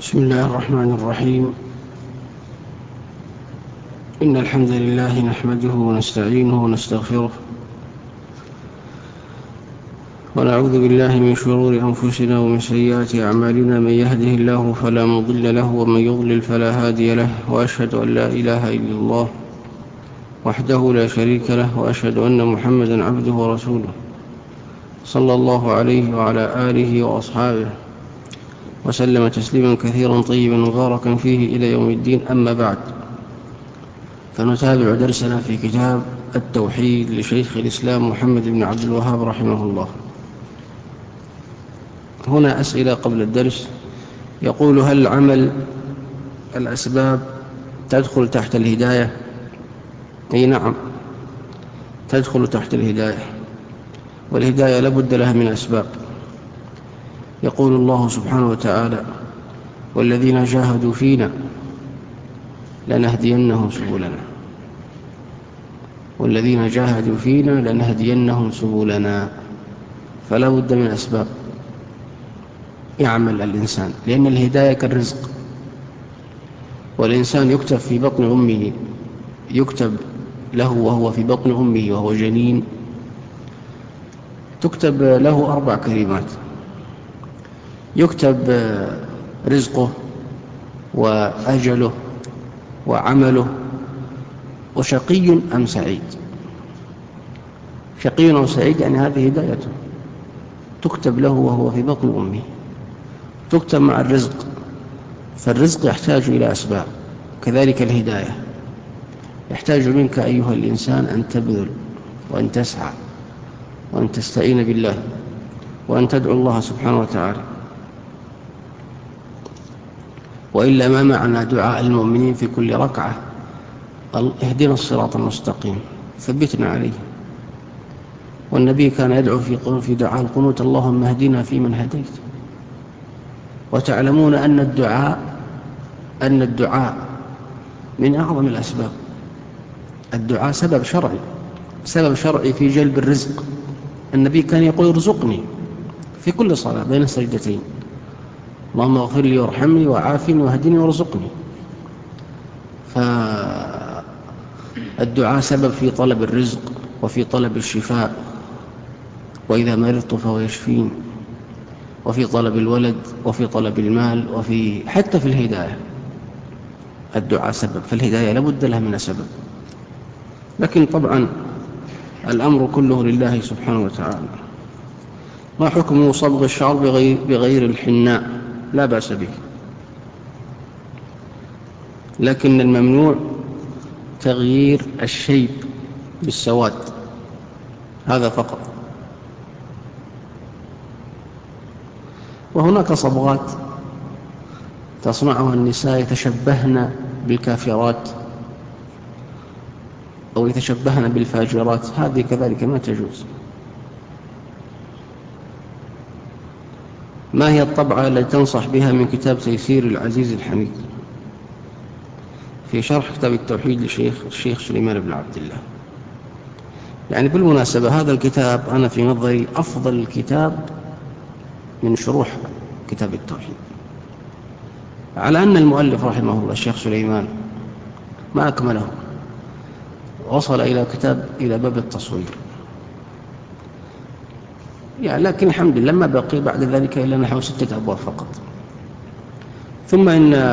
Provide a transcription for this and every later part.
بسم الله الرحمن الرحيم. إن الحمد لله نحمده ونستعينه ونستغفره ونعوذ بالله من شرور أنفسنا ومن سيئات أعمالنا. من يهده الله فلا مضل له ومن يضلل فلا هادي له، وأشهد أن لا إله إلا الله وحده لا شريك له، وأشهد أن محمدا عبده ورسوله صلى الله عليه وعلى آله وأصحابه وسلم تسليما كثيرا طيبا مباركا فيه إلى يوم الدين. أما بعد، فنتابع درسنا في كتاب التوحيد لشيخ الإسلام محمد بن عبد الوهاب رحمه الله. هنا أسئلة قبل الدرس. يقول: هل عمل الأسباب تدخل تحت الهداية؟ أي نعم، تدخل تحت الهداية، والهداية لابد لها من أسباب. يقول الله سبحانه وتعالى: والذين جاهدوا فينا لنهدينهم سبلنا. والذين جاهدوا فينا لنهدينهم سبلنا. فلا بد من أسباب يعمل الإنسان، لأن الهداية كالرزق، والإنسان يكتب في بطن أمه، يكتب له وهو في بطن أمه وهو جنين، تكتب له 4 كلمات: يكتب رزقه وأجله وعمله وشقي أم سعيد. شقي أو سعيد يعني هذه هدايته، تكتب له وهو في بطن أمه، تكتب مع الرزق، فالرزق يحتاج إلى أسباب. كذلك الهداية يحتاج منك أيها الإنسان أن تبذل وأن تسعى وأن تستعين بالله وأن تدعو الله سبحانه وتعالى، وإلا ما معنى دعاء المؤمنين في كل ركعة: اهدنا الصراط المستقيم ثبتنا عليه. والنبي كان يدعو في دعاء القنوت: اللهم اهدنا فيمن هديت. وتعلمون أن الدعاء من أعظم الأسباب. الدعاء سبب شرعي في جلب الرزق. النبي كان يقول: ارزقني في كل صلاة بين السجدتين، اللهم اغفر لي وارحمني وعافني واهدني وارزقني. فالدعاء سبب في طلب الرزق وفي طلب الشفاء، وإذا مرضت فهو يشفين، وفي طلب الولد وفي طلب المال، حتى في الهداية الدعاء سبب. فالهداية لابد لها من سبب. لكن طبعا الأمر كله لله سبحانه وتعالى. ما حكم صبغ الشعر بغير الحناء؟ لا بأس به، لكن الممنوع تغيير الشيب بالسواد، هذا فقط. وهناك صبغات تصنعها النساء يتشبهن بالكافرات أو يتشبهن بالفاجرات، هذه كذلك ما تجوز. ما هي الطبعة التي تنصح بها من كتاب تيسير العزيز الحميد في شرح كتاب التوحيد للشيخ سليمان بن عبد الله؟ يعني بالمناسبة هذا الكتاب أنا في نظري أفضل كتاب من شروح كتاب التوحيد، على أن المؤلف رحمه الله الشيخ سليمان ما أكمله، وصل إلى باب التصوير يعني، لكن الحمد لله ما بقي بعد ذلك إلا نحو 6 أبواب فقط. ثم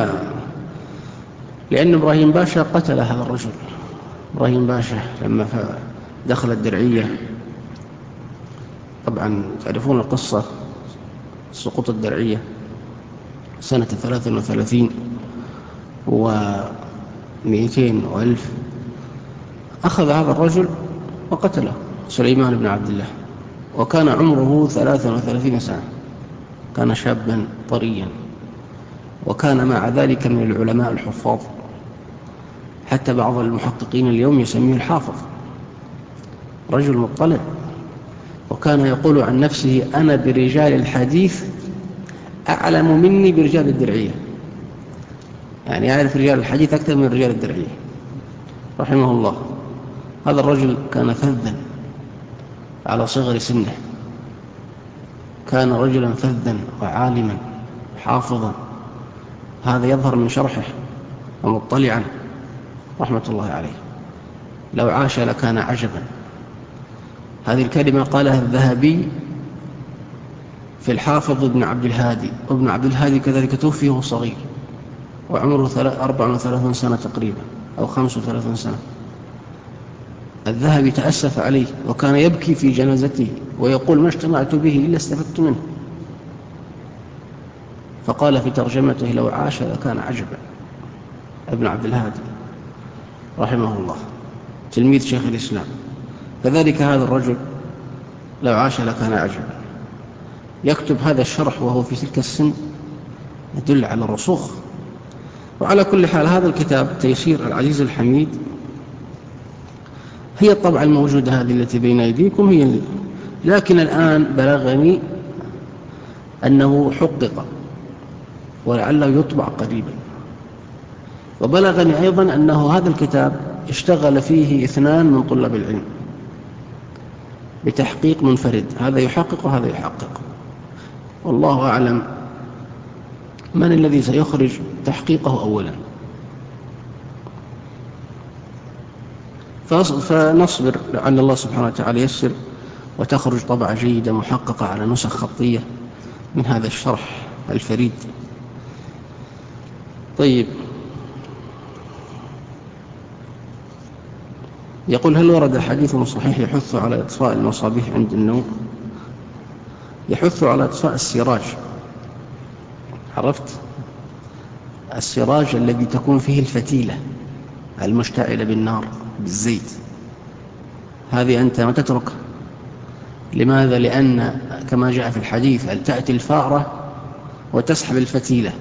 لأن إبراهيم باشا قتل هذا الرجل. إبراهيم باشا لما دخل الدرعية، طبعا تعرفون القصة، سقوط الدرعية سنة 33 و200 وألف، أخذ هذا الرجل وقتله سليمان بن عبد الله، وكان عمره 33 سنة، كان شابا طريا، وكان مع ذلك من العلماء الحفاظ، حتى بعض المحققين اليوم يسميه الحافظ، رجل مطلع. وكان يقول عن نفسه: أنا برجال الحديث أعلم مني برجال الدرعية، يعني يعرف رجال الحديث أكثر من رجال الدرعية رحمه الله. هذا الرجل كان فذا على صغر سنه، كان رجلا فذا وعالما حافظا، هذا يظهر من شرحه ومطلعا رحمة الله عليه. لو عاش لكان عجبا. هذه الكلمة قالها الذهبي في الحافظ ابن عبد الهادي، وابن عبد الهادي كذلك توفي وهو صغير وعمره 34 سنة تقريبا أو 35 سنة. الذهبي تأسف عليه وكان يبكي في جنازته ويقول: ما اجتمعت به إلا استفدت منه. فقال في ترجمته: لو عاش لكان عجبا. ابن عبد الهادي رحمه الله تلميذ شيخ الإسلام. كذلك هذا الرجل لو عاش لكان عجبا. يكتب هذا الشرح وهو في تلك السن، يدل على الرسوخ. وعلى كل حال هذا الكتاب تيسير العزيز الحميد هي الطبعة الموجودة هذه التي بين أيديكم هي لكن الآن بلغني أنه حقق ولعله يطبع قريبا. وبلغني أيضا أنه هذا الكتاب اشتغل فيه 2 من طلاب العلم بتحقيق منفرد، هذا يحقق وهذا يحقق. والله أعلم من الذي سيخرج تحقيقه أولا. فنصبر لعل الله سبحانه وتعالى يسر وتخرج طبعة جيدة محققة على نسخ خطية من هذا الشرح الفريد. طيب، يقول: هل ورد حديث صحيح يحث على إطفاء المصابيح عند النوم؟ يحث على إطفاء السراج. عرفت السراج الذي تكون فيه الفتيلة المشتعلة بالنار بالزيت، هذه أنت ما تتركها. لماذا؟ لأن كما جاء في الحديث تأتي الفأرة وتسحب الفتيلة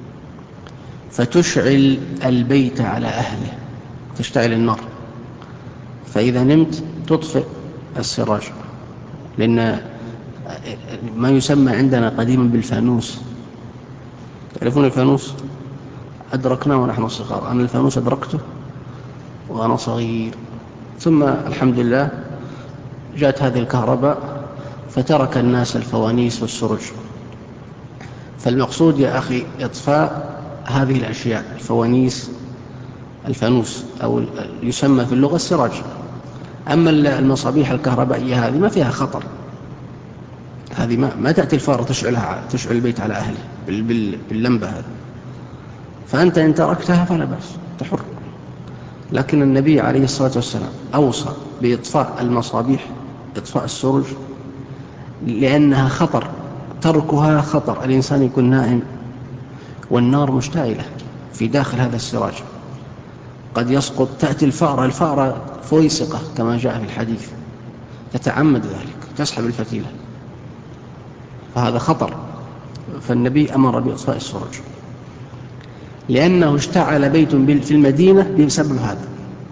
فتشعل البيت على أهله، تشتعل النار، فإذا نمت تطفئ السراج. لأن ما يسمى عندنا قديما بالفانوس، تعرفون الفانوس؟ أدركناه ونحن صغار. أنا الفانوس أدركته وأنا صغير، ثم الحمد لله جاءت هذه الكهرباء فترك الناس الفوانيس والسرج. فالمقصود يا أخي إطفاء هذه الأشياء، الفوانيس، الفانوس، أو يسمى في اللغة السراج. أما المصابيح الكهربائية هذه ما فيها خطر، هذه ما تأتي الفارة تشعل البيت على أهله باللمبة هذا، فأنت إن تركتها فلا بأس، تحر. لكن النبي عليه الصلاة والسلام أوصى بإطفاء المصابيح، إطفاء السرج، لأنها خطر، تركها خطر. الإنسان يكون نائم والنار مشتعلة في داخل هذا السراج، قد يسقط. تأتي الفأرة فويسقة كما جاء في الحديث، تتعمد ذلك، تسحب الفتيلة، فهذا خطر. فالنبي أمر بإطفاء السرج لأنه اشتعل بيت في المدينة بسبب هذا.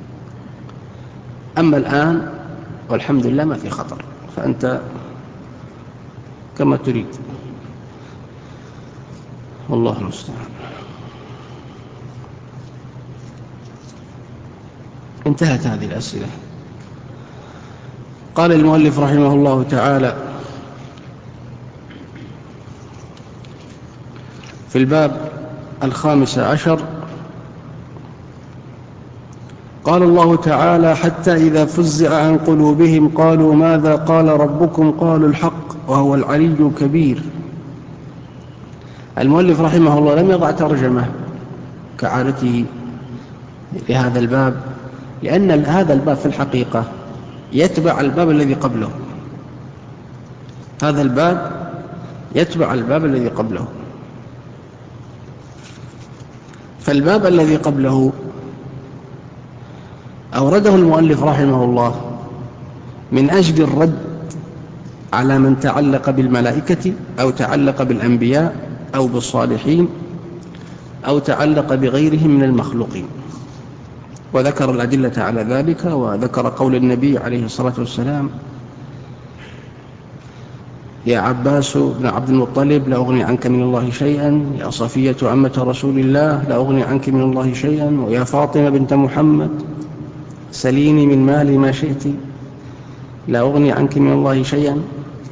أما الآن والحمد لله ما في خطر، فأنت كما تريد، والله المستعان. انتهت هذه الأسئلة. قال المؤلف رحمه الله تعالى في الباب 15: قال الله تعالى: حتى إذا فزع عن قلوبهم قالوا ماذا قال ربكم قالوا الحق وهو العلي الكبير. المؤلف رحمه الله لم يضع ترجمة كعادته لهذا الباب، لأن هذا الباب في الحقيقة يتبع الباب الذي قبله. هذا الباب يتبع الباب الذي قبله. فالباب الذي قبله أورده المؤلف رحمه الله من أجل الرد على من تعلق بالملائكة أو تعلق بالأنبياء أو بالصالحين أو تعلق بغيرهم من المخلوقين، وذكر الأدلة على ذلك، وذكر قول النبي عليه الصلاة والسلام: يا عباس بن عبد المطلب لا أغني عنك من الله شيئا، يا صفية عمة رسول الله لا أغني عنك من الله شيئا، ويا فاطمة بنت محمد سليني من مالي ما شئت لا أغني عنك من الله شيئا.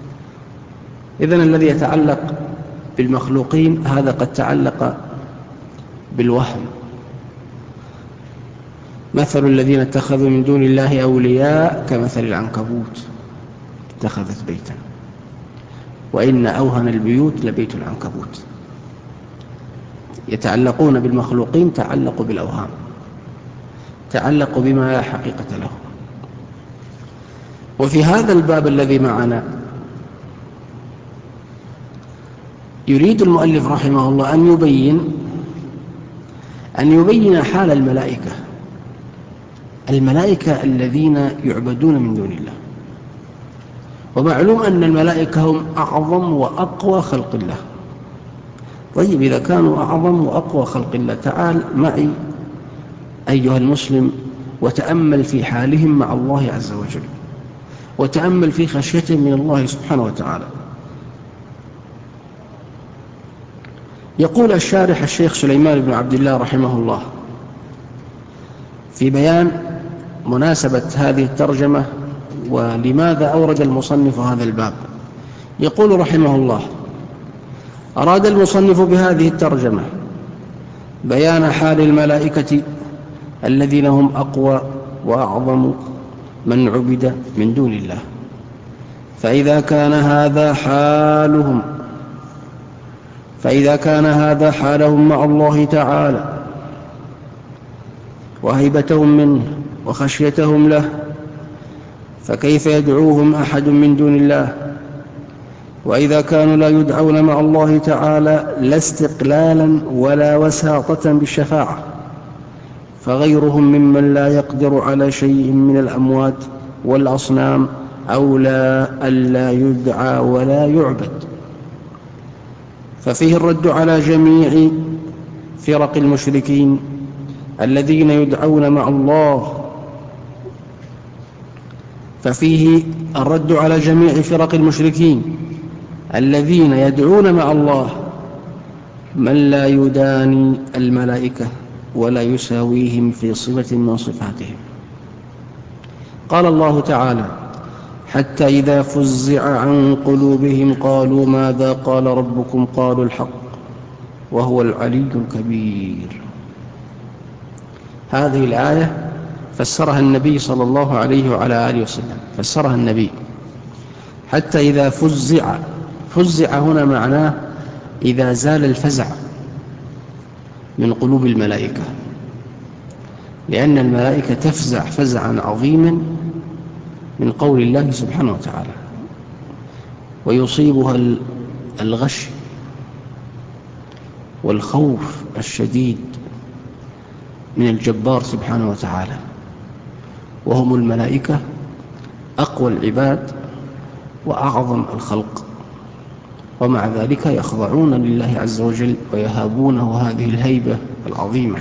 إذن الذي يتعلق بالمخلوقين هذا قد تعلق بالوهم. مثل الذين اتخذوا من دون الله أولياء كمثل العنكبوت اتخذت بيتا وإن أوهن البيوت لبيت العنكبوت. يتعلقون بالمخلوقين تعلقوا بالأوهام، تعلقوا بما لا حقيقة له. وفي هذا الباب الذي معنا يريد المؤلف رحمه الله أن يبين حال الملائكة الذين يعبدون من دون الله. ومعلوم أن الملائكة هم أعظم وأقوى خلق الله. طيب، إذا كانوا أعظم وأقوى خلق الله، تعال معي أيها المسلم وتأمل في حالهم مع الله عز وجل، وتأمل في خشيتهم من الله سبحانه وتعالى. يقول الشارح الشيخ سليمان بن عبد الله رحمه الله في بيان مناسبة هذه الترجمة ولماذا أورد المصنف هذا الباب، يقول رحمه الله: أراد المصنف بهذه الترجمة بيان حال الملائكة الذين هم أقوى وأعظم من عبد من دون الله. فإذا كان هذا حالهم مع الله تعالى وهيبتهم منه وخشيتهم له، فكيف يدعوهم أحد من دون الله؟ وإذا كانوا لا يدعون مع الله تعالى لا استقلالا ولا وساطة بالشفاعة، فغيرهم ممن لا يقدر على شيء من الأموات والأصنام أولى ألا يدعى ولا يعبد. ففيه الرد على جميع فرق المشركين الذين يدعون مع الله ففيه الرد على جميع فرق المشركين الذين يدعون مع الله من لا يداني الملائكة ولا يساويهم في صفة من صفاتهم. قال الله تعالى: حتى إذا فزع عن قلوبهم قالوا ماذا قال ربكم قالوا الحق وهو العلي الكبير. هذه الآية فسرها النبي صلى الله عليه وعلى آله وسلم، فسرها النبي. حتى إذا فزع هنا معناه إذا زال الفزع من قلوب الملائكة، لأن الملائكة تفزع فزعا عظيما من قول الله سبحانه وتعالى، ويصيبها الغش والخوف الشديد من الجبار سبحانه وتعالى. وهم الملائكة أقوى العباد وأعظم الخلق، ومع ذلك يخضعون لله عز وجل ويهابونه هذه الهيبة العظيمة.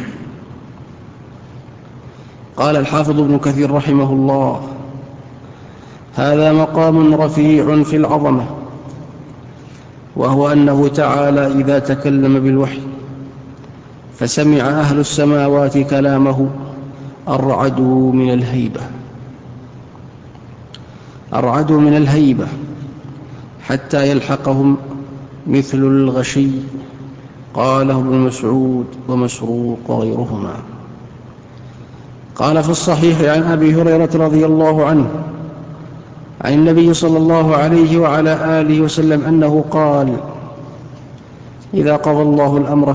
قال الحافظ ابن كثير رحمه الله: هذا مقام رفيع في العظمة، وهو أنه تعالى إذا تكلم بالوحي فسمع أهل السماوات كلامه أرعدوا من الهيبة حتى يلحقهم مثل الغشي. قاله ابن مسعود ومسروق وغيرهما. قال في الصحيح عن أبي هريرة رضي الله عنه عن النبي صلى الله عليه وعلى آله وسلم أنه قال: إذا قضى الله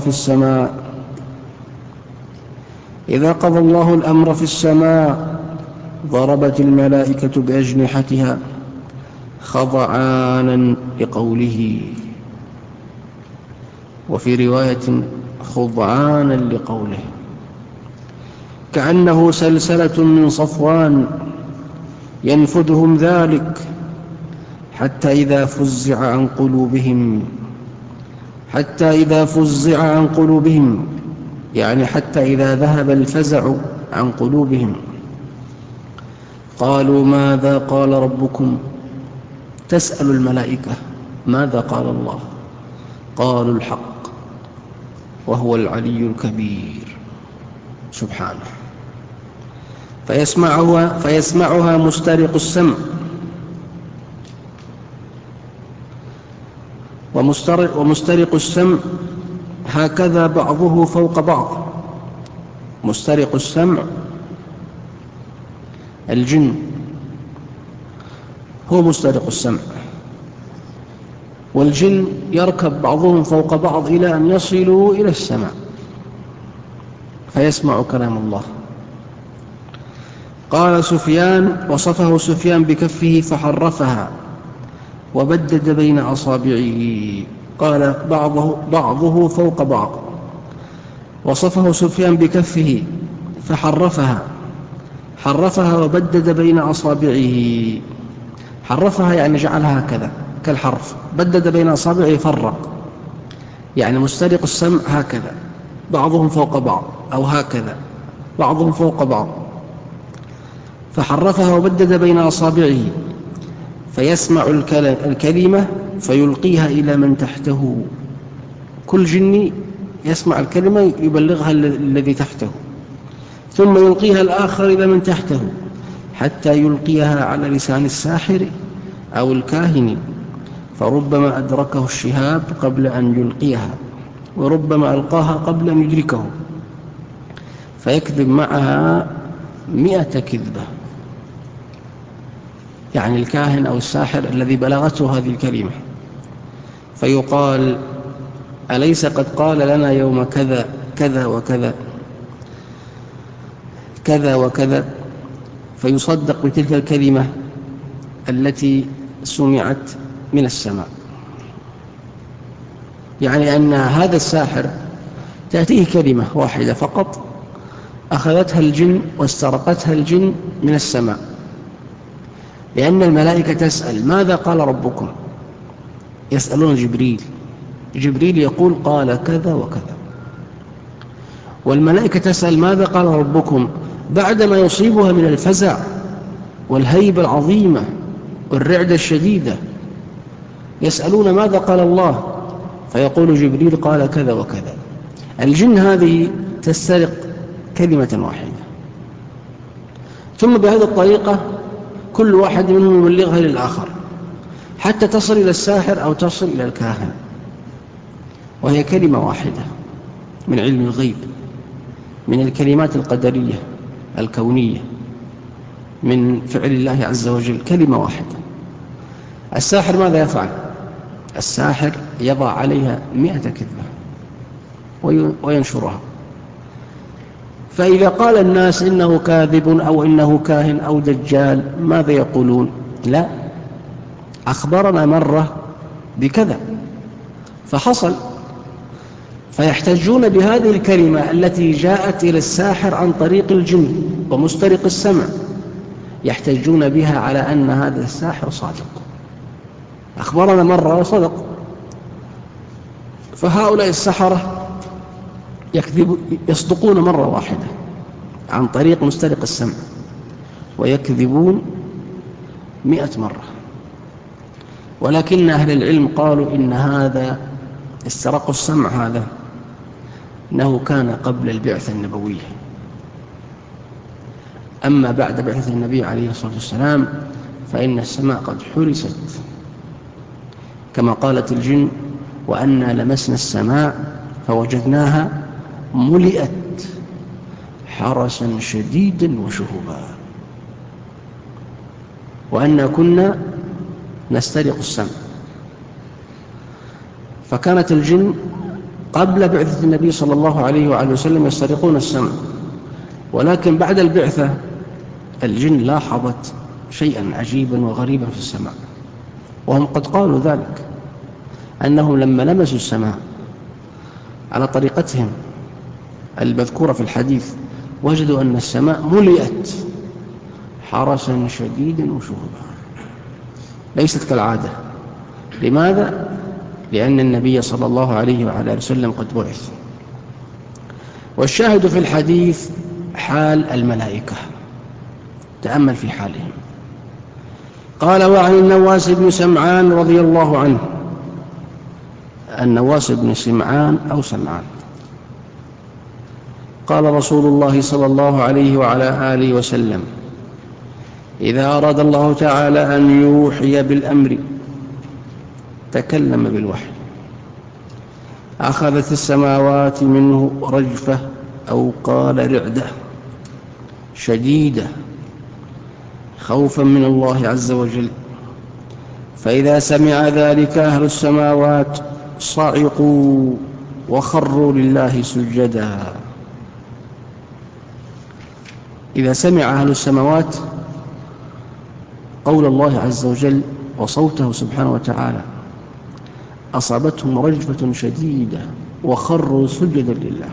الأمر في السماء ضربت الملائكة بأجنحتها خضعانا لقوله، وفي رواية خضعانا لقوله، كأنه سلسلة من صفوان ينفذهم ذلك حتى إذا فزع عن قلوبهم، يعني حتى إذا ذهب الفزع عن قلوبهم، قالوا ماذا قال ربكم؟ تسأل الملائكة ماذا قال الله؟ قالوا الحق وهو العلي الكبير سبحانه. فيسمعها مسترق السمع، ومسترق السمع هكذا بعضه فوق بعض. مسترق السمع الجن هو مسترق السمع، والجن يركب بعضهم فوق بعض إلى أن يصلوا إلى السماء فيسمع كلام الله. قال سفيان: وصفه سفيان بكفه فحرفها وبدد بين أصابعه. قال بعضه فوق بعض. وصفه سفيان بكفه فحرفها وبدد بين أصابعه. حرفها يعني جعلها هكذا كالحرف، بدد بين أصابعه فرق، يعني مسترق السمع هكذا بعضهم فوق بعض، أو هكذا بعضهم فوق بعض. فحرفها وبدد بين أصابعه فيسمع الكلمة فيلقيها إلى من تحته. كل جني يسمع الكلمة يبلغها الذي تحته، ثم يلقيها الآخر إلى من تحته حتى يلقيها على لسان الساحر أو الكاهن، فربما أدركه الشهاب قبل أن يلقيها، وربما ألقاها قبل أن يدركه، فيكذب معها 100 كذبة. يعني الكاهن أو الساحر الذي بلغته هذه الكلمة، فيقال: أليس قد قال لنا يوم كذا كذا وكذا كذا وكذا؟ فيصدق بتلك الكلمة التي سمعت من السماء. يعني أن هذا الساحر تأتيه كلمة واحدة فقط أخذتها الجن واسترقتها الجن من السماء، لأن الملائكة تسأل: ماذا قال ربكم؟ يسألون جبريل يقول: قال كذا وكذا. والملائكة تسأل: ماذا قال ربكم؟ بعدما يصيبها من الفزع والهيبة العظيمة والرعدة الشديدة، يسألون: ماذا قال الله؟ فيقول جبريل: قال كذا وكذا. الجن هذه تسترق كلمة واحدة، ثم بهذه الطريقة كل واحد منهم يبلغها للآخر حتى تصل إلى الساحر أو تصل إلى الكاهن، وهي كلمة واحدة من علم الغيب، من الكلمات القدرية الكونية، من فعل الله عز وجل، كلمة واحدة. الساحر ماذا يفعل؟ الساحر يضع عليها 100 كذبة وينشرها. فإذا قال الناس إنه كاذب أو إنه كاهن أو دجال، ماذا يقولون؟ لا، أخبرنا مرة بكذا فحصل. فيحتجون بهذه الكلمة التي جاءت إلى الساحر عن طريق الجن ومسترق السمع، يحتجون بها على أن هذا الساحر صادق، أخبرنا مرة وصدق. فهؤلاء السحرة يصدقون مرة واحدة عن طريق مسترق السمع، ويكذبون 100 مرة. ولكن أهل العلم قالوا إن هذا استرق السمع هذا إنه كان قبل البعثة النبوية. أما بعد بعثة النبي عليه الصلاة والسلام فإن السماء قد حرست، كما قالت الجن: وأنا لمسنا السماء فوجدناها ملئت حرسا شديدا وشهبا، وأنا كنا نسترق السمع. فكانت الجن قبل بعثة النبي صلى الله عليه وآله وسلم يسترقون السمع، ولكن بعد البعثة الجن لاحظت شيئا عجيبا وغريبا في السماء، وهم قد قالوا ذلك، أنهم لما لمسوا السماء على طريقتهم المذكورة في الحديث وجدوا أن السماء ملئت حرسا شديدا وشهبا، ليست كالعادة. لماذا؟ لأن النبي صلى الله عليه وعلى آله وسلم قد بعث. والشاهد في الحديث حال الملائكة، تأمل في حالهم. قال: وعن النواس بن سمعان رضي الله عنه، النواس بن سمعان أو سمعان، قال رسول الله صلى الله عليه وعلى آله وسلم: إذا أراد الله تعالى أن يوحي بالأمر تكلم بالوحي، أخذت السماوات منه رجفة أو قال رعدة شديدة خوفا من الله عز وجل. فإذا سمع ذلك أهل السماوات صعقوا وخروا لله سجدا. إذا سمع أهل السماوات قول الله عز وجل وصوته سبحانه وتعالى أصابتهم رجفة شديدة وخروا سجدا لله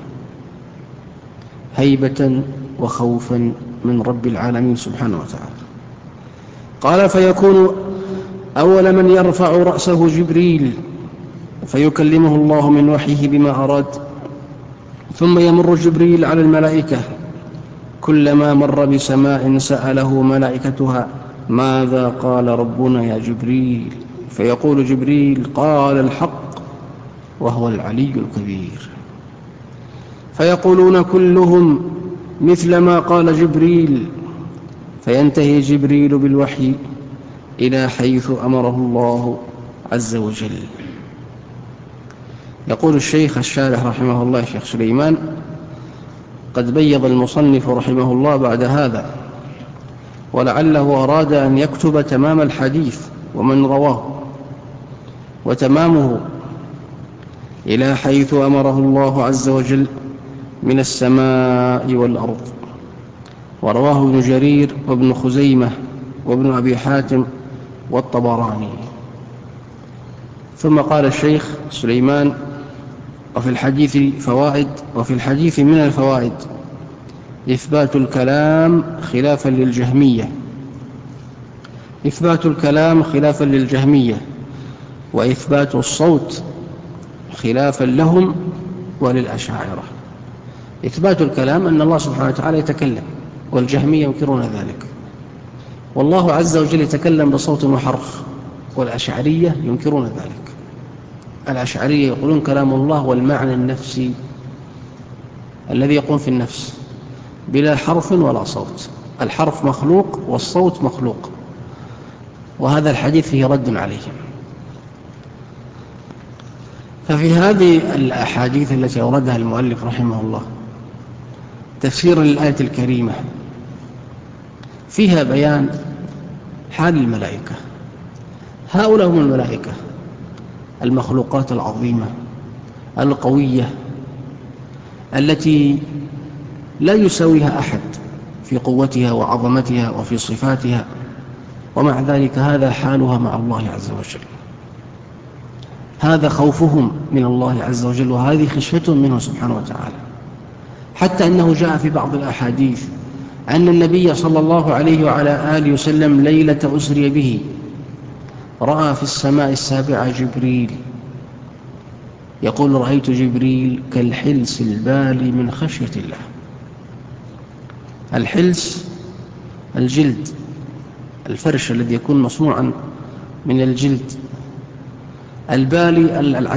هيبة وخوفا من رب العالمين سبحانه وتعالى. قال فيكون أول من يرفع رأسه جبريل فيكلمه الله من وحيه بما أراد، ثم يمر جبريل على الملائكة كلما مر بسماء سأله ملائكتها ماذا قال ربنا يا جبريل؟ فيقول جبريل قال الحق وهو العلي الكبير. فيقولون كلهم مثل ما قال جبريل، فينتهي جبريل بالوحي إلى حيث أمره الله عز وجل. يقول الشيخ الشارح رحمه الله الشيخ سليمان قد بيض المصنف رحمه الله بعد هذا، ولعله أراد أن يكتب تمام الحديث ومن رواه، وتمامه إلى حيث أمره الله عز وجل من السماء والأرض. ورواه ابن جرير وابن خزيمة وابن أبي حاتم والطبراني. ثم قال الشيخ سليمان وفي الحديث فوائد، وفي الحديث من الفوائد إثبات الكلام خلافا للجهمية، إثبات الكلام خلافا للجهمية، وإثبات الصوت خلافا لهم وللأشاعرة. إثبات الكلام أن الله سبحانه وتعالى يتكلم، والجهمية ينكرون ذلك، والله عز وجل يتكلم بصوت وحرف، والأشعرية ينكرون ذلك. الأشعرية يقولون كلام الله والمعنى النفسي الذي يقوم في النفس بلا حرف ولا صوت، الحرف مخلوق والصوت مخلوق، وهذا الحديث فيه رد عليهم. ففي هذه الأحاديث التي أوردها المؤلف رحمه الله تفسير للآية الكريمة فيها بيان حال الملائكة. هؤلاء هم الملائكة المخلوقات العظيمة القوية التي لا يساويها أحد في قوتها وعظمتها وفي صفاتها، ومع ذلك هذا حالها مع الله عز وجل، هذا خوفهم من الله عز وجل، وهذه خشيتهم منه سبحانه وتعالى. حتى أنه جاء في بعض الأحاديث أن النبي صلى الله عليه وعلى آله وسلم ليلة أسري به رأى في السماء السابعة جبريل يقول رأيت جبريل كالحلس البالي من خشية الله. الحلس الجلد، الفرش الذي يكون مصنوعا من الجلد، البالي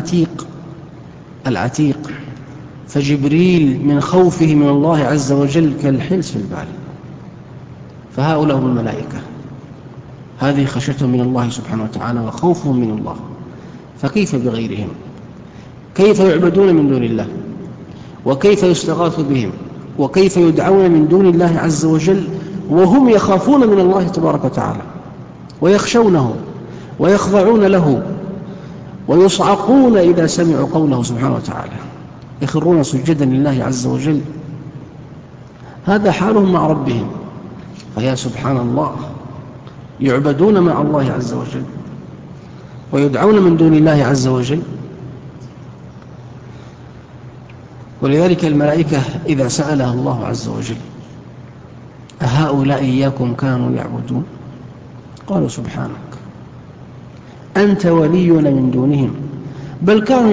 العتيق، فجبريل من خوفه من الله عز وجل كالحلس البالي. فهؤلاء هم الملائكة، هذه خشيتهم من الله سبحانه وتعالى وخوفهم من الله. فكيف بغيرهم؟ كيف يعبدون من دون الله؟ وكيف يستغاث بهم؟ وكيف يدعون من دون الله عز وجل وهم يخافون من الله تبارك وتعالى ويخشونه ويخضعون له ويصعقون إذا سمعوا قوله سبحانه وتعالى، يخرون سجدا لله عز وجل. هذا حالهم مع ربهم. فيا سبحان الله، يعبدون مع الله عز وجل ويدعون من دون الله عز وجل. ولذلك الملائكة إذا سألها الله عز وجل أهؤلاء إياكم كانوا يعبدون؟ قالوا سبحانك أنت ولينا من دونهم بل كانوا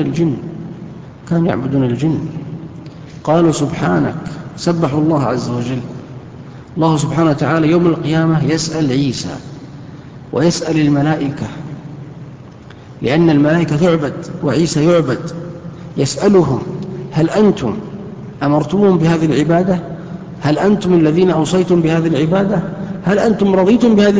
يعبدون الجن. قالوا سبحانك، سبحوا الله عز وجل. الله سبحانه وتعالى يوم القيامة يسأل عيسى ويسأل الملائكة، لأن الملائكة تعبد وعيسى يعبد، يسألهم هل أنتم أمرتمهم بهذه العبادة؟ هل أنتم الذين أوصيتم بهذه العبادة؟ هل أنتم رضيتم بهذه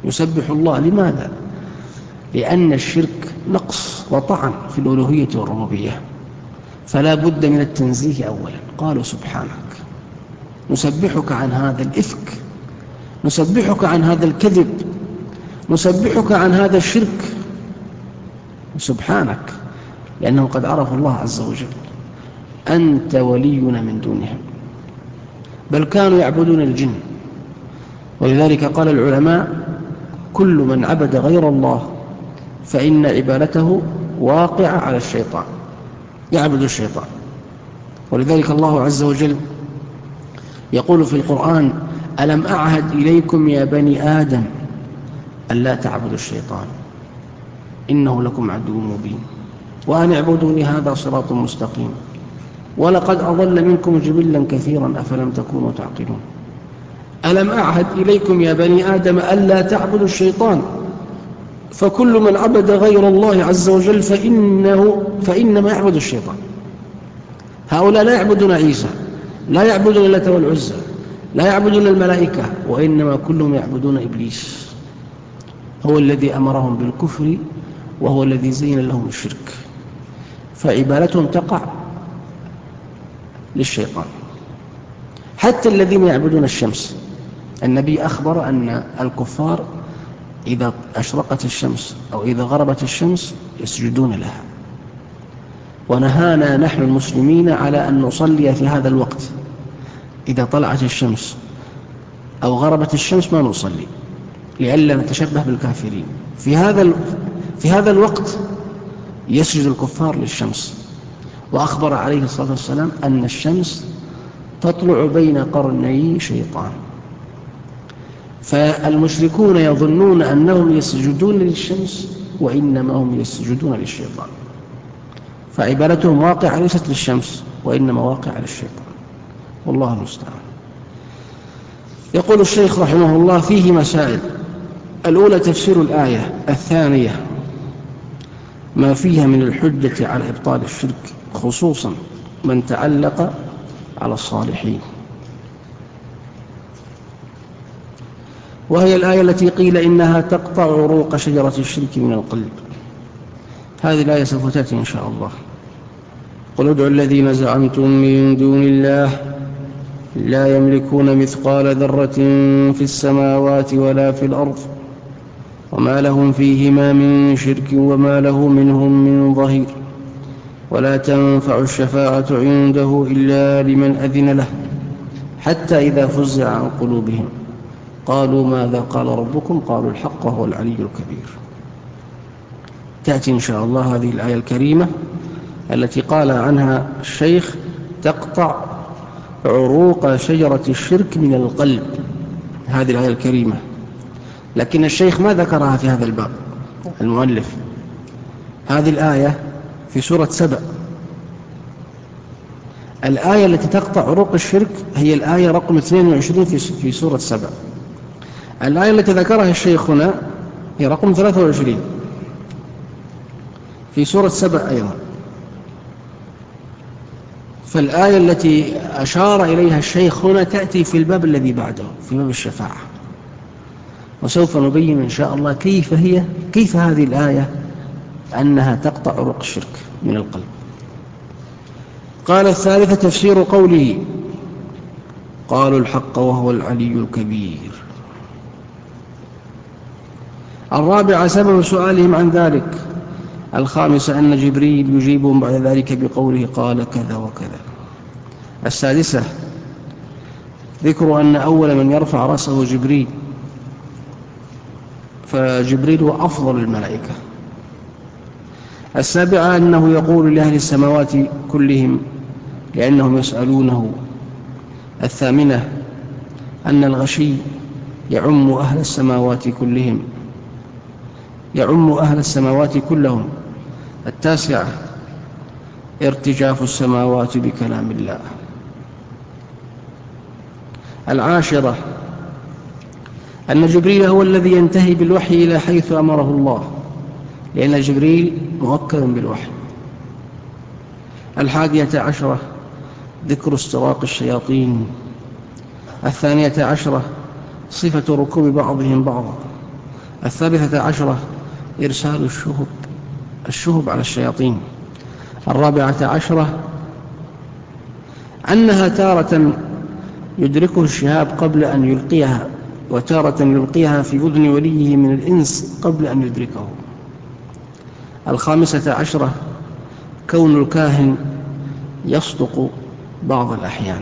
يسبح الله. لماذا؟ لأن الشرك نقص وطعن في الألوهية والربوبية، فلا بد من التنزيه أولا. قالوا سبحانك، نسبحك عن هذا الإفك، نسبحك عن هذا الكذب، نسبحك عن هذا الشرك، سبحانك، لأنهم قد عرفوا الله عز وجل. أنت ولينا من دونهم، بل كانوا يعبدون الجن. ولذلك قال العلماء: كل من عبد غير الله فإن عبادته واقعة على الشيطان، يعبد الشيطان. ولذلك الله عز وجل يقول في القرآن: ألم أعهد إليكم يا بني آدم ألا تعبدوا الشيطان إنه لكم عدو مبين وأن اعبدوني هذا صراط مستقيم ولقد أضل منكم جبلا كثيرا أفلم تكونوا تعقلون. ألم أعهد إليكم يا بني آدم ألا تعبدوا الشيطان، فكل من عبد غير الله عز وجل فإنما يعبد الشيطان. هؤلاء لا يعبدون عيسى، لا يعبدون اللات والعزى، لا يعبدون الملائكة، وإنما كلهم يعبدون إبليس، هو الذي أمرهم بالكفر وهو الذي زين لهم الشرك، فعبادتهم تقع للشيطان. حتى الذين يعبدون الشمس، النبي أخبر أن الكفار إذا أشرقت الشمس أو إذا غربت الشمس يسجدون لها، ونهانا نحن المسلمين على أن نصلي في هذا الوقت. إذا طلعت الشمس أو غربت الشمس ما نصلي لئلا نتشبه بالكافرين. في هذا الوقت يسجد الكفار للشمس. وأخبر عليه الصلاة والسلام أن الشمس تطلع بين قرني شيطان، فالمشركون يظنون أنهم يسجدون للشمس وإنما هم يسجدون للشيطان، فعبادتهم واقعة ليست للشمس وإنما واقعة للشيطان، والله المستعان. يقول الشيخ رحمه الله: فيه مسائل. الأولى تفسير الآية. الثانية ما فيها من الحجة على إبطال الشرك، خصوصا من تعلق على الصالحين، وهي الآية التي قيل إنها تقطع عروق شجرة الشرك من القلب. هذه الآية سوف تأتي إن شاء الله. قل ادعوا الذين زعمتم من دون الله لا يملكون مثقال ذرة في السماوات ولا في الأرض وما لهم فيهما من شرك وما له منهم من ظهير ولا تنفع الشفاعة عنده إلا لمن أذن له حتى إذا فزع عن قلوبهم قالوا ماذا قال ربكم قالوا الحق وهو العلي الكبير. تأتي إن شاء الله هذه الآية الكريمة التي قال عنها الشيخ تقطع عروق شجرة الشرك من القلب، هذه الآية الكريمة. لكن الشيخ ما ذكرها في هذا الباب المؤلف. هذه الآية في سورة سبأ. الآية التي تقطع عروق الشرك هي الآية رقم 22 في سورة سبأ. الآية التي ذكرها الشيخ هنا هي رقم 23 في سورة سبأ أيضا. فالآية التي أشار إليها الشيخ هنا تأتي في الباب الذي بعده، في باب الشفاعة، وسوف نبين إن شاء الله كيف هذه الآية أنها تقطع عروق الشرك من القلب. قال: الثالثة تفسير قوله قالوا الحق وهو العلي الكبير. الرابعة سبب سؤالهم عن ذلك. الخامسة أن جبريل يجيبهم بعد ذلك بقوله قال كذا وكذا. السادسة ذكر أن أول من يرفع رأسه جبريل، فجبريل هو أفضل الملائكة. السابعة أنه يقول لأهل السماوات كلهم لأنهم يسألونه. الثامنة أن الغشي يعم أهل السماوات كلهم، يعم أهل السماوات كلهم. التاسعة ارتجاف السماوات بكلام الله. العاشرة أن جبريل هو الذي ينتهي بالوحي إلى حيث أمره الله، لأن جبريل موكل بالوحي. الحادية عشرة ذكر استراق الشياطين. الثانية عشرة صفة ركوب بعضهم بعضا. الثالثة عشرة إرسال الشهب على الشياطين. الرابعة عشرة أنها تارة يدركه الشهاب قبل أن يلقيها، وتارة يلقيها في أذن وليه من الإنس قبل أن يدركه. الخامسة عشرة كون الكاهن يصدق بعض الأحيان،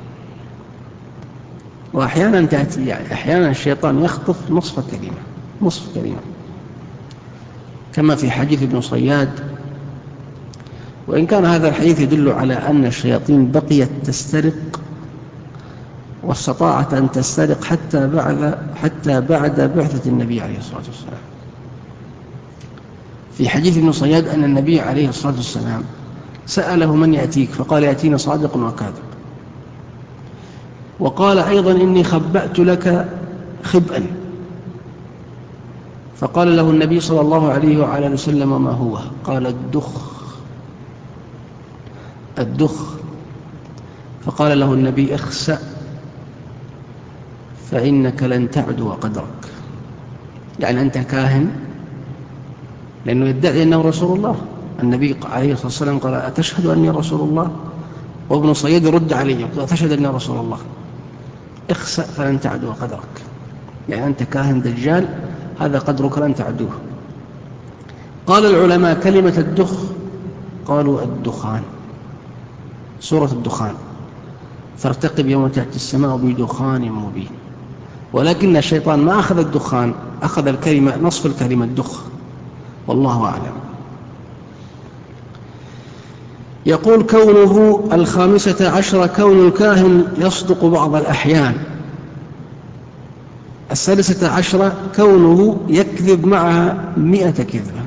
وأحيانا تأتي أحيانا الشيطان يخطف نصف كلمة كما في حديث ابن صياد، وإن كان هذا الحديث يدل على أن الشياطين بقيت تسترق واستطاعت أن تسترق حتى بعد بعثة النبي عليه الصلاة والسلام. في حديث ابن صياد أن النبي عليه الصلاة والسلام سأله من يأتيك، فقال يأتينا صادق وكاذب. وقال أيضا إني خبأت لك خبئا، فقال له النبي صلى الله عليه وعلى وسلم ما هو؟ قال الدخ. فقال له النبي اخسأ فإنك لن تعدو قدرك، يعني أنت كاهن، لأنه يدعي أنه رسول الله. النبي عليه الصلاة والسلام قال أتشهد أني رسول الله؟ وابن صياد يرد عليه يقول أتشهد أني رسول الله؟ اخسأ فلن تعدو قدرك، يعني أنت كاهن دجال، هذا قدرك لن تعدوه. قال العلماء كلمة الدخ قالوا الدخان، سورة الدخان، فارتقب يوم تأتي السماء بدخان مبين. ولكن الشيطان ما أخذ الدخان، أخذ الكلمة نصف الكلمة الدخ، والله أعلم. يقول كونه الخامسة عشرة كون الكاهن يصدق بعض الأحيان. السادسة عشرة كونه يكذب معها 100 كذبة.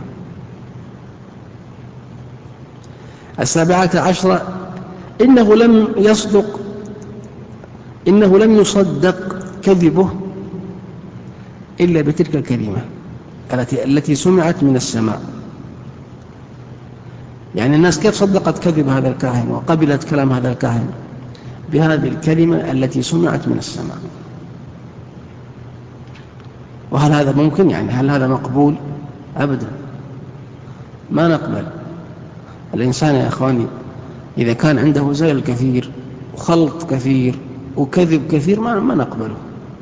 السابعة عشرة إنه لم يصدق كذبه إلا بتلك الكلمة التي سمعت من السماء. يعني الناس كيف صدقت كذب هذا الكاهن وقبلت كلام هذا الكاهن؟ بهذه الكلمة التي سمعت من السماء. وهل هذا ممكن؟ يعني هل هذا مقبول؟ أبدا، ما نقبل. الإنسان يا أخواني إذا كان عنده زلل كثير وخلط كثير وكذب كثير ما نقبله.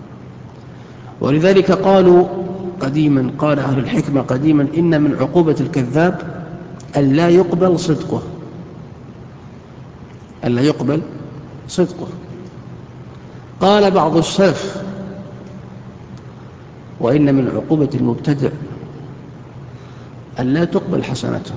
ولذلك قالوا قديما، قال أهل الحكمة قديما إن من عقوبة الكذاب ألا يقبل صدقه، ألا يقبل صدقه. قال بعض السلف وإن من عقوبة المبتدع ألا تقبل حسناته.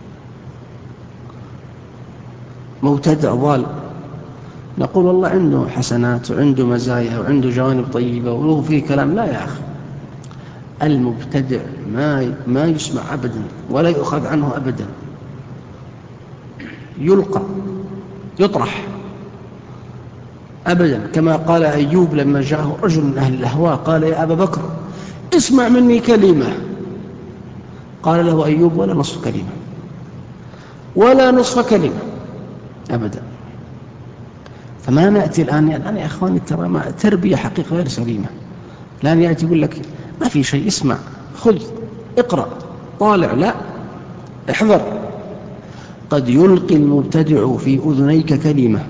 مبتدع ضال نقول والله عنده حسنات وعنده مزايا وعنده جوانب طيبة وله فيه كلام، لا يا أخي، المبتدع ما يسمع أبدا ولا يؤخذ عنه أبدا، يلقى يطرح أبدا. كما قال أيوب لما جاءه رجل من أهل الأهواء قال يا أبا بكر اسمع مني كلمة، قال له أيوب ولا نصف كلمة، ولا نصف كلمة أبدا. فما نأتي الآن يا أخواني ترى ما تربية حقيقة غير سليمة. الآن يأتي يقول لك ما في شيء، اسمع، خذ، اقرأ، طالع، لا، احذر. قد يلقي المبتدع في أذنيك كلمة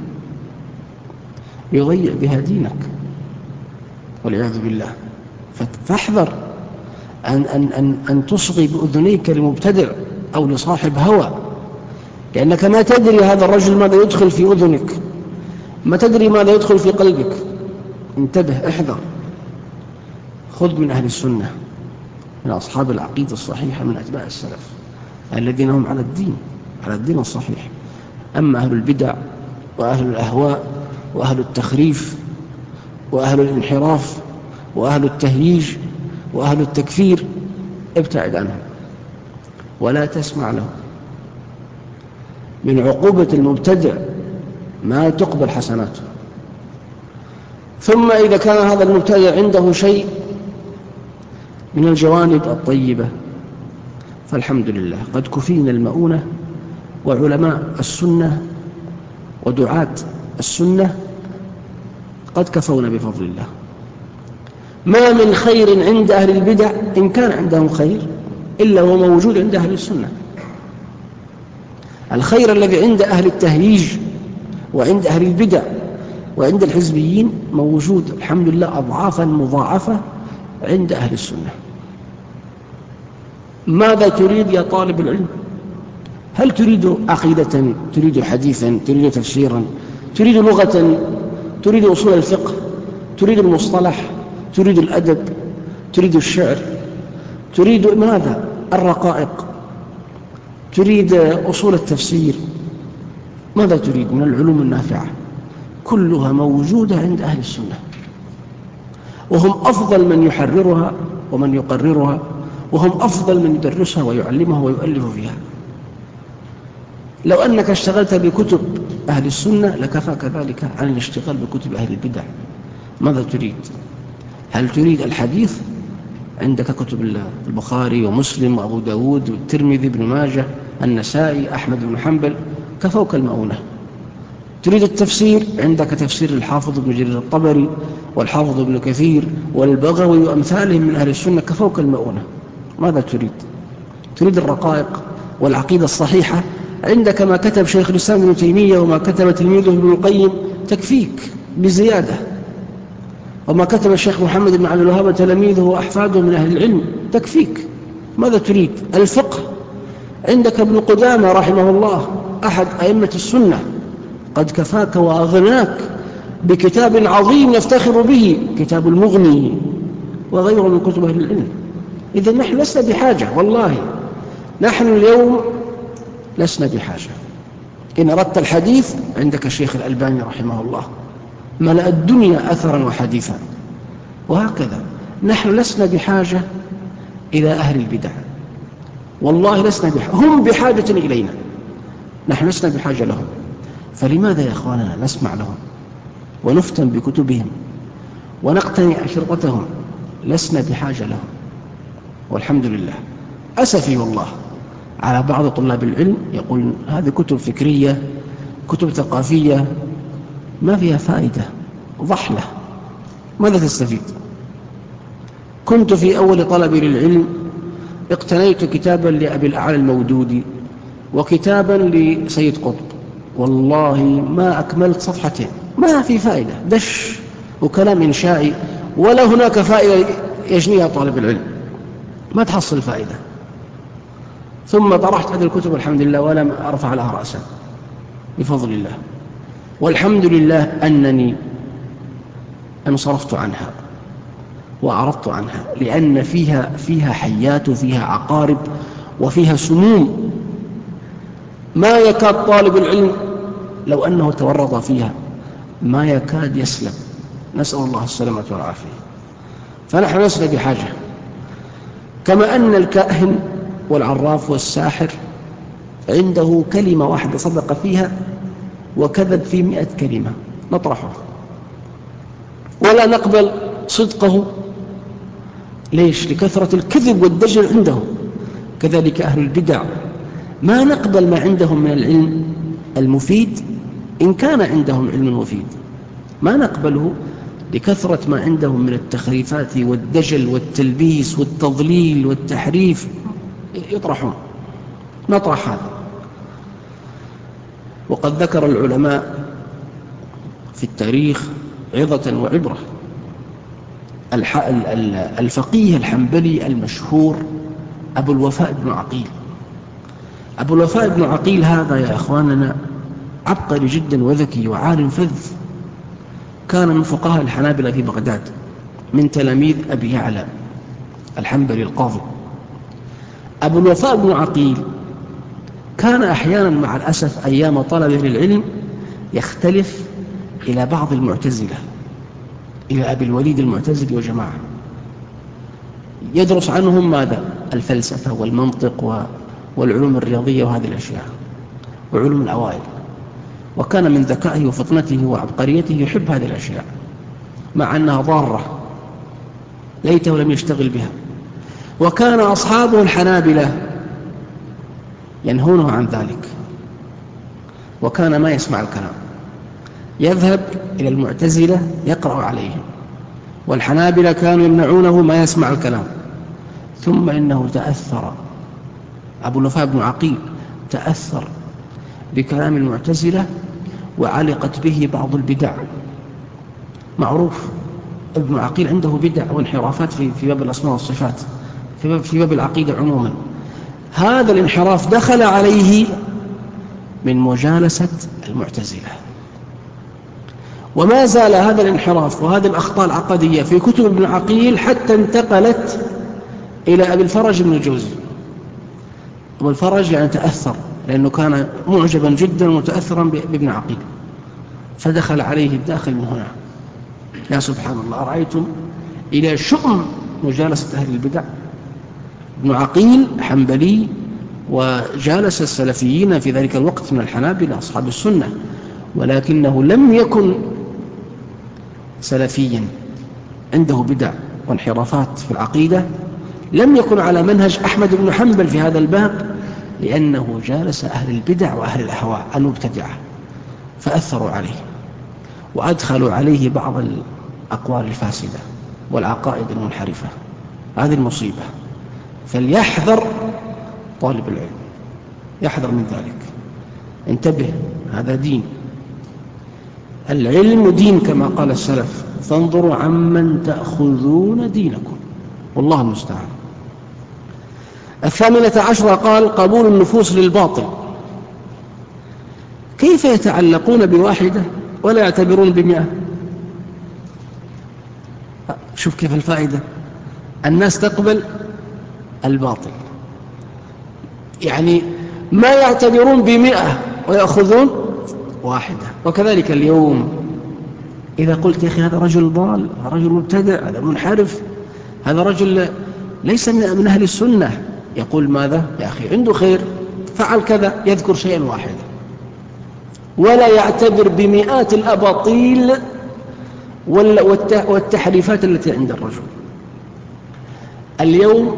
يضيع بها دينك والعياذ بالله. فاحذر أن تصغي بأذنيك لمبتدع أو لصاحب هوى، لأنك ما تدري هذا الرجل ماذا يدخل في أذنك، ما تدري ماذا يدخل في قلبك. انتبه، احذر. خذ من أهل السنة، من أصحاب العقيدة الصحيحة، من أتباع السلف الذين هم على الدين الصحيح. أما أهل البدع وأهل الأهواء وأهل التخريف وأهل الانحراف وأهل التهييج وأهل التكفير ابتعد عنهم ولا تسمع لهم. من عقوبة المبتدع ما تقبل حسناته. ثم إذا كان هذا المبتدع عنده شيء من الجوانب الطيبة فالحمد لله، قد كفينا المؤونة، وعلماء السنة ودعاة السنة قد كفونا بفضل الله. ما من خير عند أهل البدع إن كان عندهم خير إلا هو موجود عند أهل السنة. الخير الذي عند أهل التهييج وعند أهل البدع وعند الحزبيين موجود الحمد لله أضعافا مضاعفة عند أهل السنة. ماذا تريد يا طالب العلم؟ هل تريد عقيدة؟ تريد حديثا؟ تريد تفسيرا؟ تريد لغة؟ تريد أصول الفقه؟ تريد المصطلح؟ تريد الأدب؟ تريد الشعر؟ تريد ماذا؟ الرقائق؟ تريد أصول التفسير؟ ماذا تريد من العلوم النافعة؟ كلها موجودة عند أهل السنة، وهم أفضل من يحررها ومن يقررها، وهم أفضل من يدرسها ويعلمها ويؤلف فيها. لو أنك اشتغلت بكتب أهل السنة لكفاك ذلك عن الاشتغال بكتب أهل البدع. ماذا تريد؟ هل تريد الحديث؟ عندك كتب البخاري ومسلم وأبو داود والترمذي بن ماجه النسائي أحمد بن حنبل كفوك المؤونة. تريد التفسير؟ عندك تفسير الحافظ بن جرير الطبري والحافظ ابن كثير والبغوي وأمثالهم من أهل السنة كفوك المؤونة. ماذا تريد؟ تريد الرقائق والعقيدة الصحيحة؟ عندك ما كتب شيخ الإسلام ابن تيمية وما كتب تلميذه ابن القيم تكفيك بزيادة، وما كتب الشيخ محمد بن عبد الوهاب تلاميذه وأحفاده من أهل العلم تكفيك. ماذا تريد؟ الفقه؟ عندك ابن قدامة رحمه الله أحد أئمة السنة قد كفاك وأغناك بكتاب عظيم نفتخر به، كتاب المغني وغيره من كتب أهل العلم. إذا نحن لسنا بحاجة، والله نحن اليوم لسنا بحاجة. إن أردت الحديث عندك الشيخ الألباني رحمه الله ملأ الدنيا أثرا وحديثا، وهكذا. نحن لسنا بحاجة إلى أهل البدع، والله لسنا بحاجة، هم بحاجة إلينا، نحن لسنا بحاجة لهم. فلماذا يا أخواننا نسمع لهم ونفتن بكتبهم ونقتني أشرطتهم؟ لسنا بحاجة لهم، والحمد لله. أسفي والله على بعض طلاب العلم يقول هذه كتب فكرية، كتب ثقافية ما فيها فائدة، ضحلة، ماذا تستفيد؟ كنت في أول طلبي للعلم اقتنيت كتابا لأبي الأعلى المودودي وكتابا لسيد قطب، والله ما أكملت صفحتين، ما في فائدة، دش وكلام إنشائي، ولا هناك فائدة يجنيها طالب العلم، ما تحصل فائدة. ثم طرحت هذه الكتب الحمد لله ولم أرفع لها رأسا بفضل الله، والحمد لله أنني انصرفت عنها وأعرضت عنها، لأن فيها حيات وفيها عقارب وفيها سموم ما يكاد طالب العلم لو أنه تورط فيها ما يكاد يسلم، نسأل الله السلامة والعافية. فنحن لسنا بحاجة، كما أن الكاهن والعراف والساحر عنده كلمة واحدة صدق فيها وكذب في 100 كلمة نطرحه ولا نقبل صدقه. ليش؟ لكثرة الكذب والدجل عنده. كذلك أهل البدع ما نقبل ما عندهم من العلم المفيد، إن كان عندهم علم مفيد ما نقبله لكثرة ما عندهم من التخريفات والدجل والتلبيس والتضليل والتحريف، يطرحون، نطرح هذا. وقد ذكر العلماء في التاريخ عظة وعبرة. الفقيه الحنبلي المشهور أبو الوفاء بن عقيل، أبو الوفاء بن عقيل هذا يا أخواننا عبقري جدا وذكي وعالم فذ، كان من فقهاء الحنابلة في بغداد، من تلاميذ أبي يعلى الحنبلي القاضي. أبو الوفاء بن عقيل كان أحيانا مع الأسف أيام طلبه للعلم يختلف إلى بعض المعتزلة، إلى أبي الوليد المعتزلي وجماعة، يدرس عنهم ماذا؟ الفلسفة والمنطق والعلوم الرياضية وهذه الأشياء وعلوم الأوائل. وكان من ذكائه وفطنته وعبقريته يحب هذه الأشياء مع أنها ضارة ليته لم يشتغل بها. وكان أصحابه الحنابلة ينهونه عن ذلك، وكان ما يسمع الكلام، يذهب إلى المعتزلة يقرأ عليهم والحنابلة كانوا يمنعونه ما يسمع الكلام. ثم إنه تأثر أبو الوفاء بن عقيل، تأثر بكلام المعتزلة وعلقت به بعض البدع. معروف ابن عقيل عنده بدع وانحرافات في باب الأسماء والصفات، في باب العقيدة عموما. هذا الانحراف دخل عليه من مجالسة المعتزلة، وما زال هذا الانحراف وهذه الأخطاء العقدية في كتب ابن عقيل حتى انتقلت إلى أبي الفرج بن الجوزي. أبو الفرج يعني تأثر لأنه كان معجبا جدا ومتأثرا بابن عقيل، فدخل عليه الداخل من هنا. يا سبحان الله، أرأيتم إلى شؤم مجالسة أهل البدع. ابن عقيل حنبلي، وجالس السلفيين في ذلك الوقت من الحنابلة أصحاب السنة، ولكنه لم يكن سلفيا، عنده بدع وانحرافات في العقيدة، لم يكن على منهج أحمد بن حنبل في هذا الباب، لأنه جالس أهل البدع وأهل الأهواء المبتدعة فأثروا عليه وأدخلوا عليه بعض الأقوال الفاسدة والعقائد المنحرفة. هذه المصيبة، فليحذر طالب العلم، يحذر من ذلك. انتبه، هذا دين، العلم دين كما قال السلف، فانظروا عمن تأخذون دينكم، والله المستعان. 18 قال قبول النفوس للباطل. كيف يتعلقون بواحدة ولا يعتبرون ب100؟ شوف كيف الفائدة، الناس تقبل الباطل، يعني ما يعتبرون ب100 ويأخذون واحدة. وكذلك اليوم إذا قلت يا أخي هذا رجل ضال، هذا رجل مبتدع، هذا منحرف، هذا رجل ليس من أهل السنة، يقول ماذا يا أخي عنده خير، فعل كذا، يذكر شيئا واحدا ولا يعتبر بمئات الأباطيل والتحريفات التي عند الرجل. اليوم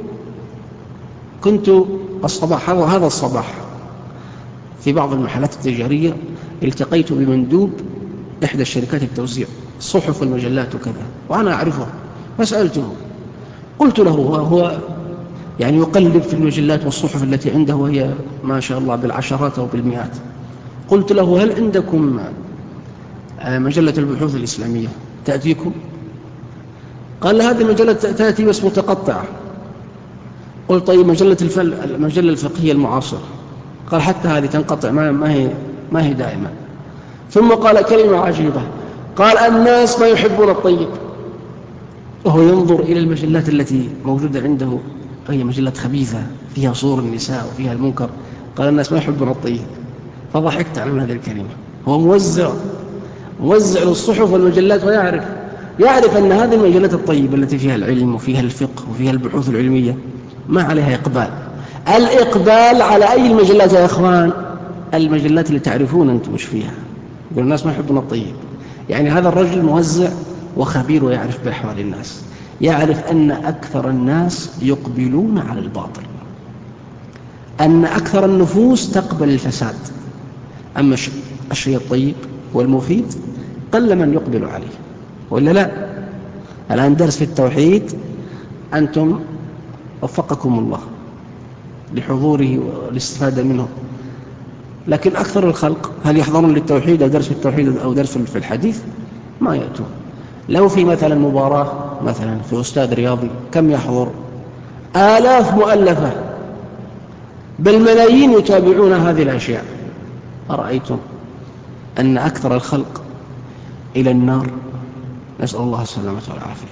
كنت الصباح، هذا الصباح، في بعض المحلات التجارية التقيت بمندوب إحدى الشركات التوزيع الصحف والمجلات وكذا، وأنا أعرفه، فسألته، قلت له، هو يعني يقلب في المجلات والصحف التي عنده وهي ما شاء الله بالعشرات أو بالمئات، قلت له هل عندكم مجلة البحوث الإسلامية تأتيكم؟ قال هذه المجلة تأتي بس متقطعة. قلت طيب المجلة الفقهية المعاصرة؟ قال حتى هذه تنقطع، ما هي دائما. ثم قال كلمة عجيبة، قال الناس ما يحبون الطيب، وهو ينظر إلى المجلات التي موجودة عنده، هي مجلات خبيثة فيها صور النساء وفيها المنكر، قال الناس ما يحبون الطيب. فضحكت على هذه الكلمة. هو موزع للصحف والمجلات، ويعرف أن هذه المجلات الطيبة التي فيها العلم وفيها الفقه وفيها البحوث العلمية ما عليها إقبال. الإقبال على أي المجلات يا إخوان؟ المجلات اللي تعرفون أنتم مش فيها. يقول الناس ما يحبون الطيب، يعني هذا الرجل موزع وخبير ويعرف بأحوال الناس، يعرف أن أكثر الناس يقبلون على الباطل، أن أكثر النفوس تقبل الفساد، أما الشيء الطيب والمفيد قل من يقبل عليه، ولا لا؟ الآن درس في التوحيد أنتم وفقكم الله لحضوره والاستفادة منه، لكن أكثر الخلق هل يحضرون للتوحيد أو درس في التوحيد أو درس في الحديث؟ ما يأتون. لو في مثلا مباراة مثلا في أستاذ رياضي كم يحضر؟ آلاف مؤلفة، بل ملايين يتابعون هذه الأشياء. أرأيتم أن أكثر الخلق إلى النار؟ نسأل الله السلامة والعافية.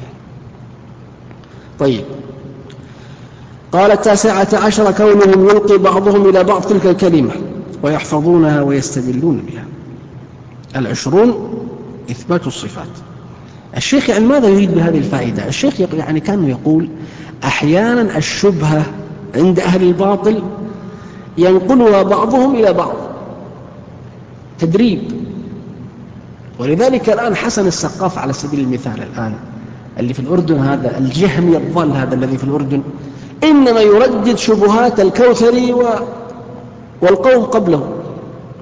طيب، قال 19 كونهم يلقي بعضهم إلى بعض تلك الكلمة ويحفظونها ويستدلون بها. 20 إثبات الصفات. الشيخ يعني ماذا يريد بهذه الفائدة؟ الشيخ يعني كان يقول أحيانا الشبهة عند أهل الباطل ينقلها بعضهم إلى بعض تدريب. ولذلك الآن حسن السقاف على سبيل المثال الآن اللي في الأردن، هذا الجهمي الضال هذا الذي في الأردن، إنما يردد شبهات الكوثري والقوم قبله.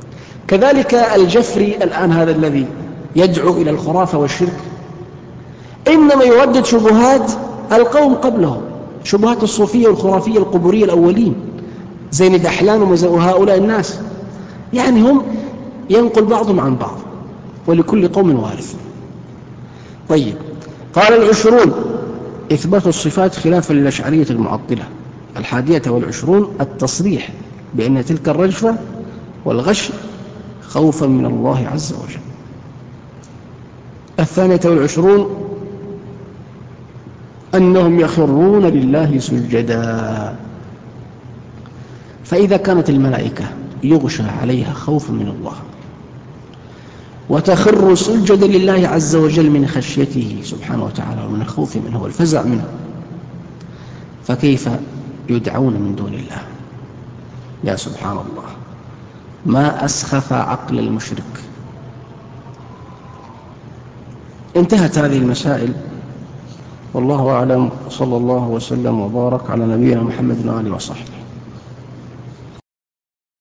كذلك الجفري الآن هذا الذي يدعو إلى الخرافة والشرك، إنما يردد شبهات القوم قبلهم، شبهات الصوفية والخرافية القبورية الأولين زين الدحلان وهؤلاء الناس. يعني هم ينقل بعضهم عن بعض، ولكل قوم وارث. طيب، قال 20 إثبات الصفات خلافا للأشعرية المعطلة. 21 التصريح بأن تلك الرجفة والغش خوفا من الله عز وجل. 22 أنهم يخرون لله سجدا. فإذا كانت الملائكة يغشى عليها خوفا من الله وتخر سجدا لله عز وجل من خشيته سبحانه وتعالى ومن الخوف منه والفزع منه، فكيف يدعون من دون الله؟ يا سبحان الله، ما أسخف عقل المشرك. انتهت هذه المسائل، والله أعلم. صلى الله وسلم وبارك على نبينا محمد وآله وصحبه.